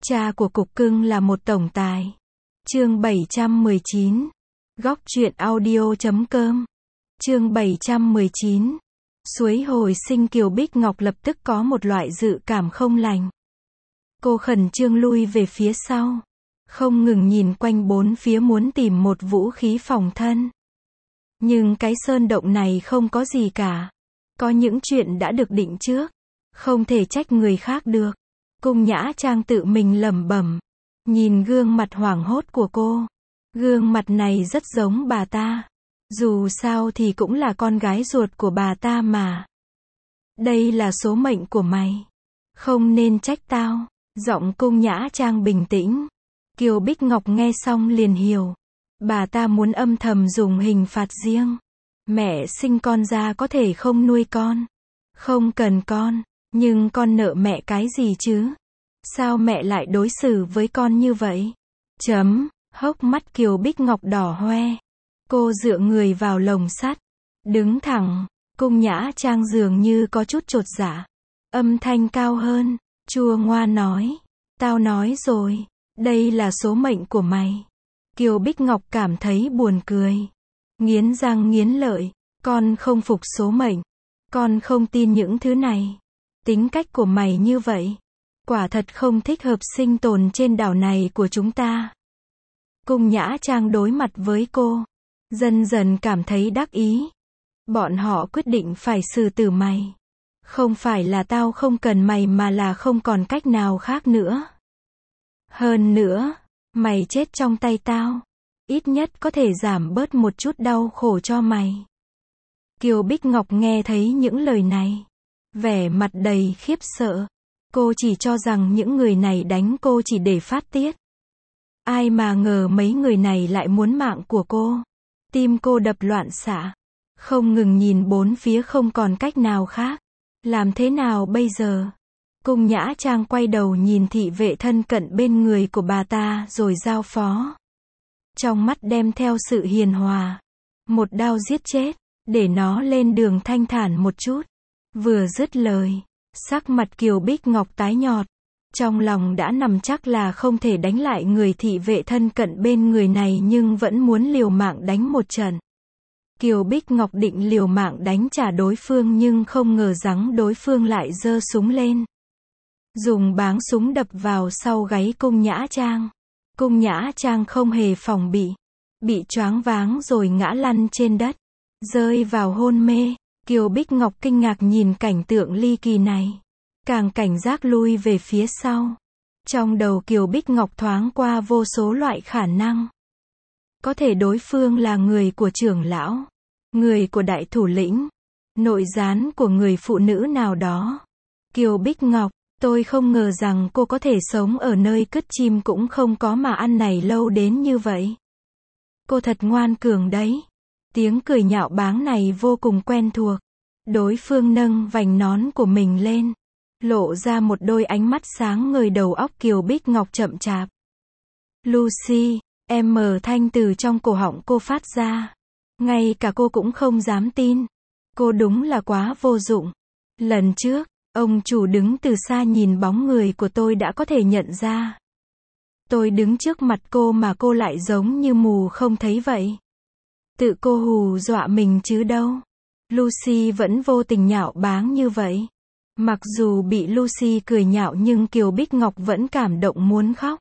Cha của cục cưng là một tổng tài. Chương 719. Góc truyện audio.com. Chương 719. Suối hồi sinh. Kiều Bích Ngọc lập tức có một loại dự cảm không lành. Cô khẩn trương lui về phía sau, không ngừng nhìn quanh bốn phía muốn tìm một vũ khí phòng thân. Nhưng cái sơn động này không có gì cả. Có những chuyện đã được định trước, không thể trách người khác được. Cung Nhã Trang tự mình lẩm bẩm, nhìn gương mặt hoảng hốt của cô. Gương mặt này rất giống bà ta. Dù sao thì cũng là con gái ruột của bà ta mà. Đây là số mệnh của mày. Không nên trách tao. Giọng Cung Nhã Trang bình tĩnh. Kiều Bích Ngọc nghe xong liền hiểu. Bà ta muốn âm thầm dùng hình phạt riêng. Mẹ sinh con ra có thể không nuôi con. Không cần con. Nhưng con nợ mẹ cái gì chứ? Sao mẹ lại đối xử với con như vậy? Hốc mắt Kiều Bích Ngọc đỏ hoe. Cô dựa người vào lồng sắt, đứng thẳng. Cung Nhã Trang dường như có chút chột dạ. Âm thanh cao hơn, chua ngoa nói. Tao nói rồi, đây là số mệnh của mày. Kiều Bích Ngọc cảm thấy buồn cười. Nghiến răng nghiến lợi. Con không phục số mệnh. Con không tin những thứ này. Tính cách của mày như vậy, quả thật không thích hợp sinh tồn trên đảo này của chúng ta. Cung Nhã Trang đối mặt với cô, dần dần cảm thấy đắc ý. Bọn họ quyết định phải xử tử mày. Không phải là tao không cần mày mà là không còn cách nào khác nữa. Hơn nữa, mày chết trong tay tao, ít nhất có thể giảm bớt một chút đau khổ cho mày. Kiều Bích Ngọc nghe thấy những lời này, vẻ mặt đầy khiếp sợ. Cô chỉ cho rằng những người này đánh cô chỉ để phát tiết. Ai mà ngờ mấy người này lại muốn mạng của cô. Tim cô đập loạn xạ, không ngừng nhìn bốn phía không còn cách nào khác. Làm thế nào bây giờ? Cung Nhã Trang quay đầu nhìn thị vệ thân cận bên người của bà ta rồi giao phó. Trong mắt đem theo sự hiền hòa. Một đao giết chết, để nó lên đường thanh thản một chút. Vừa dứt lời, sắc mặt Kiều Bích Ngọc tái nhợt. Trong lòng đã nằm chắc là không thể đánh lại người thị vệ thân cận bên người này nhưng vẫn muốn liều mạng đánh một trận. Kiều Bích Ngọc định liều mạng đánh trả đối phương nhưng không ngờ rằng đối phương lại giơ súng lên. Dùng báng súng đập vào sau gáy Cung Nhã Trang. Cung Nhã Trang không hề phòng bị choáng váng rồi ngã lăn trên đất, rơi vào hôn mê. Kiều Bích Ngọc kinh ngạc nhìn cảnh tượng ly kỳ này, càng cảnh giác lui về phía sau. Trong đầu Kiều Bích Ngọc thoáng qua vô số loại khả năng. Có thể đối phương là người của trưởng lão, người của đại thủ lĩnh, nội gián của người phụ nữ nào đó. Kiều Bích Ngọc, tôi không ngờ rằng cô có thể sống ở nơi cất chim cũng không có mà ăn này lâu đến như vậy. Cô thật ngoan cường đấy. Tiếng cười nhạo báng này vô cùng quen thuộc. Đối phương nâng vành nón của mình lên, lộ ra một đôi ánh mắt sáng ngời. Đầu óc Kiều Bích Ngọc chậm chạp. Lucy, thanh từ trong cổ họng cô phát ra. Ngay cả cô cũng không dám tin. Cô đúng là quá vô dụng. Lần trước, ông chủ đứng từ xa nhìn bóng người của tôi đã có thể nhận ra. Tôi đứng trước mặt cô mà cô lại giống như mù không thấy vậy. Tự cô hù dọa mình chứ đâu. Lucy vẫn vô tình nhạo báng như vậy. Mặc dù bị Lucy cười nhạo nhưng Kiều Bích Ngọc vẫn cảm động muốn khóc.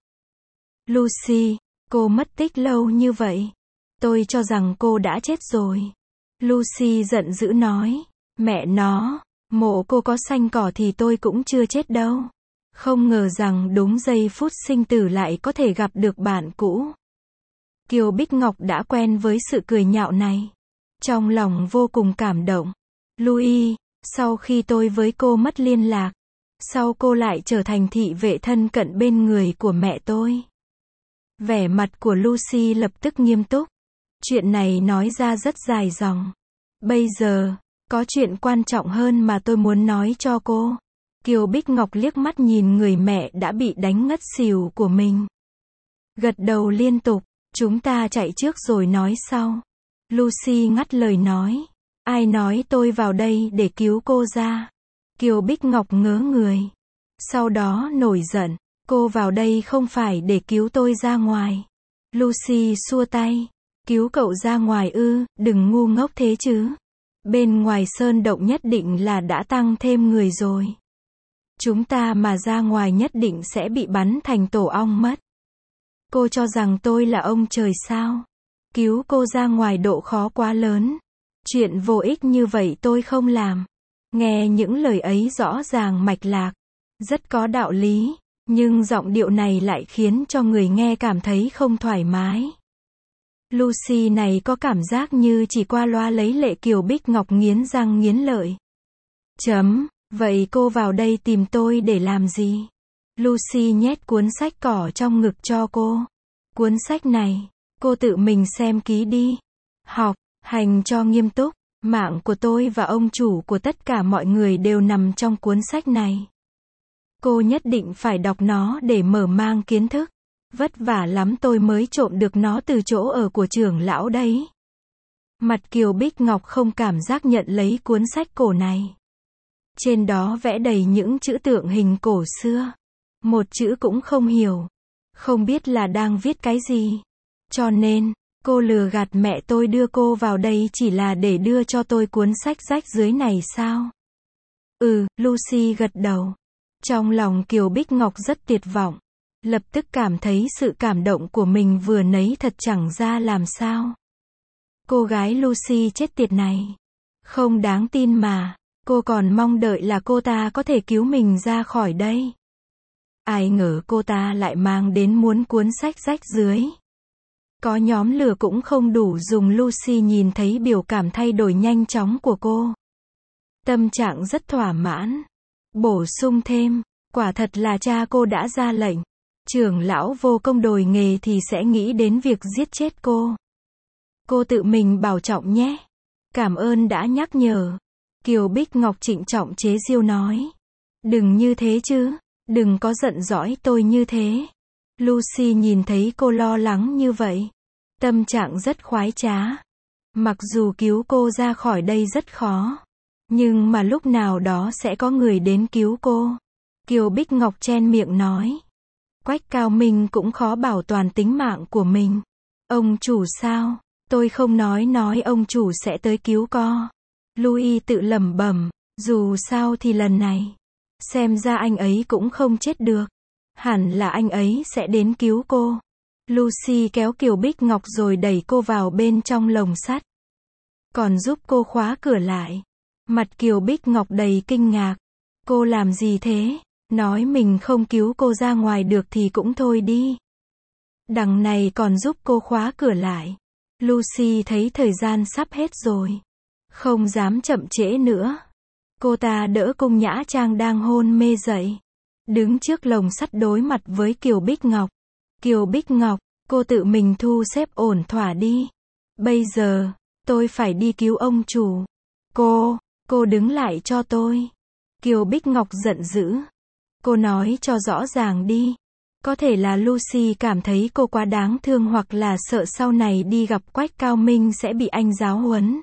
Lucy, cô mất tích lâu như vậy. Tôi cho rằng cô đã chết rồi. Lucy giận dữ nói. Mẹ nó, mộ cô có xanh cỏ thì tôi cũng chưa chết đâu. Không ngờ rằng đúng giây phút sinh tử lại có thể gặp được bạn cũ. Kiều Bích Ngọc đã quen với sự cười nhạo này. Trong lòng vô cùng cảm động. Louis, sau khi tôi với cô mất liên lạc, sau cô lại trở thành thị vệ thân cận bên người của mẹ tôi. Vẻ mặt của Lucy lập tức nghiêm túc. Chuyện này nói ra rất dài dòng. Bây giờ, có chuyện quan trọng hơn mà tôi muốn nói cho cô. Kiều Bích Ngọc liếc mắt nhìn người mẹ đã bị đánh ngất xỉu của mình. Gật đầu liên tục. Chúng ta chạy trước rồi nói sau. Lucy ngắt lời nói. Ai nói tôi vào đây để cứu cô ra? Kiều Bích Ngọc ngớ người. Sau đó nổi giận. Cô vào đây không phải để cứu tôi ra ngoài. Lucy xua tay. Cứu cậu ra ngoài ư, đừng ngu ngốc thế chứ. Bên ngoài sơn động nhất định là đã tăng thêm người rồi. Chúng ta mà ra ngoài nhất định sẽ bị bắn thành tổ ong mất. Cô cho rằng tôi là ông trời sao? Cứu cô ra ngoài độ khó quá lớn. Chuyện vô ích như vậy tôi không làm. Nghe những lời ấy rõ ràng mạch lạc, rất có đạo lý, nhưng giọng điệu này lại khiến cho người nghe cảm thấy không thoải mái. Lucy này có cảm giác như chỉ qua loa lấy lệ. Kiều Bích Ngọc nghiến răng nghiến lợi. Vậy cô vào đây tìm tôi để làm gì? Lucy nhét cuốn sách cỏ trong ngực cho cô. Cuốn sách này, cô tự mình xem kỹ đi. Học, hành cho nghiêm túc. Mạng của tôi và ông chủ của tất cả mọi người đều nằm trong cuốn sách này. Cô nhất định phải đọc nó để mở mang kiến thức. Vất vả lắm tôi mới trộm được nó từ chỗ ở của trưởng lão đấy. Mặt Kiều Bích Ngọc không cảm giác nhận lấy cuốn sách cổ này. Trên đó vẽ đầy những chữ tượng hình cổ xưa. Một chữ cũng không hiểu. Không biết là đang viết cái gì. Cho nên, cô lừa gạt mẹ tôi đưa cô vào đây chỉ là để đưa cho tôi cuốn sách rách dưới này sao? Lucy gật đầu. Trong lòng Kiều Bích Ngọc rất tuyệt vọng. Lập tức cảm thấy sự cảm động của mình vừa nấy thật chẳng ra làm sao. Cô gái Lucy chết tiệt này. Không đáng tin mà. Cô còn mong đợi là cô ta có thể cứu mình ra khỏi đây. Ai ngờ cô ta lại mang đến muốn cuốn sách rách dưới. Có nhóm lửa cũng không đủ dùng. Lucy nhìn thấy biểu cảm thay đổi nhanh chóng của cô. Tâm trạng rất thỏa mãn. Bổ sung thêm, quả thật là cha cô đã ra lệnh. Trưởng lão vô công đồi nghề thì sẽ nghĩ đến việc giết chết cô. Cô tự mình bảo trọng nhé. Cảm ơn đã nhắc nhở. Kiều Bích Ngọc trịnh trọng chế giễu nói. Đừng như thế chứ. Đừng có giận dỗi tôi như thế. Lucy nhìn thấy cô lo lắng như vậy. Tâm trạng rất khoái trá. Mặc dù cứu cô ra khỏi đây rất khó. Nhưng mà lúc nào đó sẽ có người đến cứu cô. Kiều Bích Ngọc chen miệng nói. Quách Cao Minh cũng khó bảo toàn tính mạng của mình. Ông chủ sao? Tôi không nói ông chủ sẽ tới cứu co. Louis tự lẩm bẩm. Dù sao thì lần này, xem ra anh ấy cũng không chết được. Hẳn là anh ấy sẽ đến cứu cô. Lucy kéo Kiều Bích Ngọc rồi đẩy cô vào bên trong lồng sắt. Còn giúp cô khóa cửa lại. Mặt Kiều Bích Ngọc đầy kinh ngạc. Cô làm gì thế? Nói mình không cứu cô ra ngoài được thì cũng thôi đi. Đằng này còn giúp cô khóa cửa lại. Lucy thấy thời gian sắp hết rồi. Không dám chậm trễ nữa. Cô ta đỡ Cung Nhã Trang đang hôn mê dậy. Đứng trước lồng sắt đối mặt với Kiều Bích Ngọc. Kiều Bích Ngọc, cô tự mình thu xếp ổn thỏa đi. Bây giờ, tôi phải đi cứu ông chủ. Cô đứng lại cho tôi. Kiều Bích Ngọc giận dữ. Cô nói cho rõ ràng đi. Có thể là Lucy cảm thấy cô quá đáng thương hoặc là sợ sau này đi gặp Quách Cao Minh sẽ bị anh giáo huấn.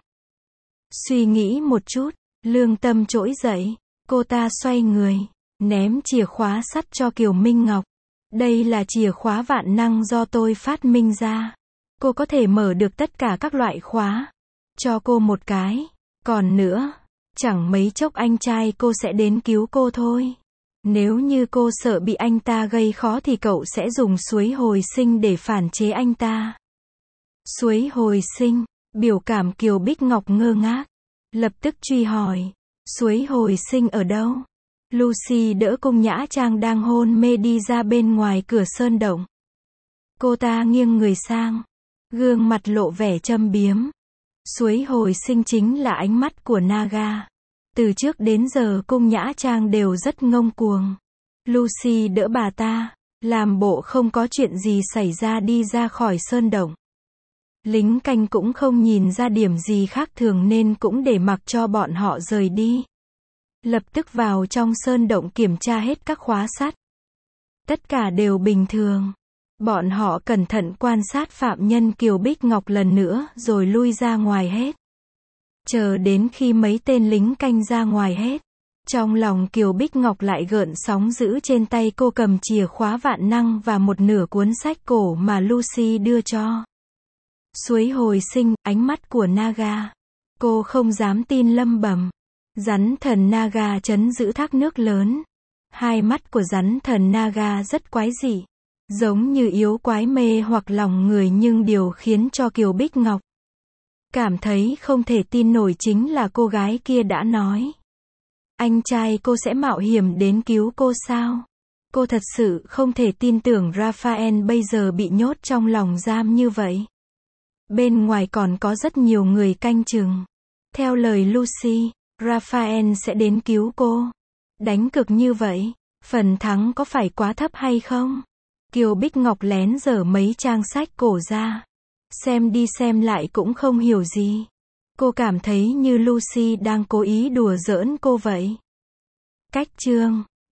Suy nghĩ một chút, lương tâm trỗi dậy. Cô ta xoay người, ném chìa khóa sắt cho Kiều Minh Ngọc. Đây là chìa khóa vạn năng do tôi phát minh ra. Cô có thể mở được tất cả các loại khóa. Cho cô một cái. Còn nữa, chẳng mấy chốc anh trai cô sẽ đến cứu cô thôi. Nếu như cô sợ bị anh ta gây khó thì cậu sẽ dùng suối hồi sinh để phản chế anh ta. Suối hồi sinh, biểu cảm Kiều Bích Ngọc ngơ ngác. Lập tức truy hỏi, suối hồi sinh ở đâu? Lucy đỡ Cung Nhã Trang đang hôn mê đi ra bên ngoài cửa sơn động. Cô ta nghiêng người sang, gương mặt lộ vẻ châm biếm. Suối hồi sinh chính là ánh mắt của Naga. Từ trước đến giờ Cung Nhã Trang đều rất ngông cuồng. Lucy đỡ bà ta, làm bộ không có chuyện gì xảy ra đi ra khỏi sơn động. Lính canh cũng không nhìn ra điểm gì khác thường nên cũng để mặc cho bọn họ rời đi. Lập tức vào trong sơn động kiểm tra hết các khóa sắt. Tất cả đều bình thường. Bọn họ cẩn thận quan sát phạm nhân Kiều Bích Ngọc lần nữa rồi lui ra ngoài hết. Chờ đến khi mấy tên lính canh ra ngoài hết, Trong lòng Kiều Bích Ngọc lại gợn sóng dữ, trên tay cô cầm chìa khóa vạn năng và một nửa cuốn sách cổ mà Lucy đưa cho. Suối hồi sinh, ánh mắt của Naga. Cô không dám tin, lẩm bẩm. Rắn thần Naga trấn giữ thác nước lớn. Hai mắt của rắn thần Naga rất quái dị, giống như yếu quái mê hoặc lòng người, nhưng điều khiến cho Kiều Bích Ngọc cảm thấy không thể tin nổi chính là cô gái kia đã nói. Anh trai cô sẽ mạo hiểm đến cứu cô sao? Cô thật sự không thể tin tưởng Raphael bây giờ bị nhốt trong lòng giam như vậy. Bên ngoài còn có rất nhiều người canh chừng. Theo lời Lucy, Raphael sẽ đến cứu cô. Đánh cược như vậy, phần thắng có phải quá thấp hay không? Kiều Bích Ngọc lén dở mấy trang sách cổ ra. Xem đi xem lại cũng không hiểu gì. Cô cảm thấy như Lucy đang cố ý đùa giỡn cô vậy. Cách chương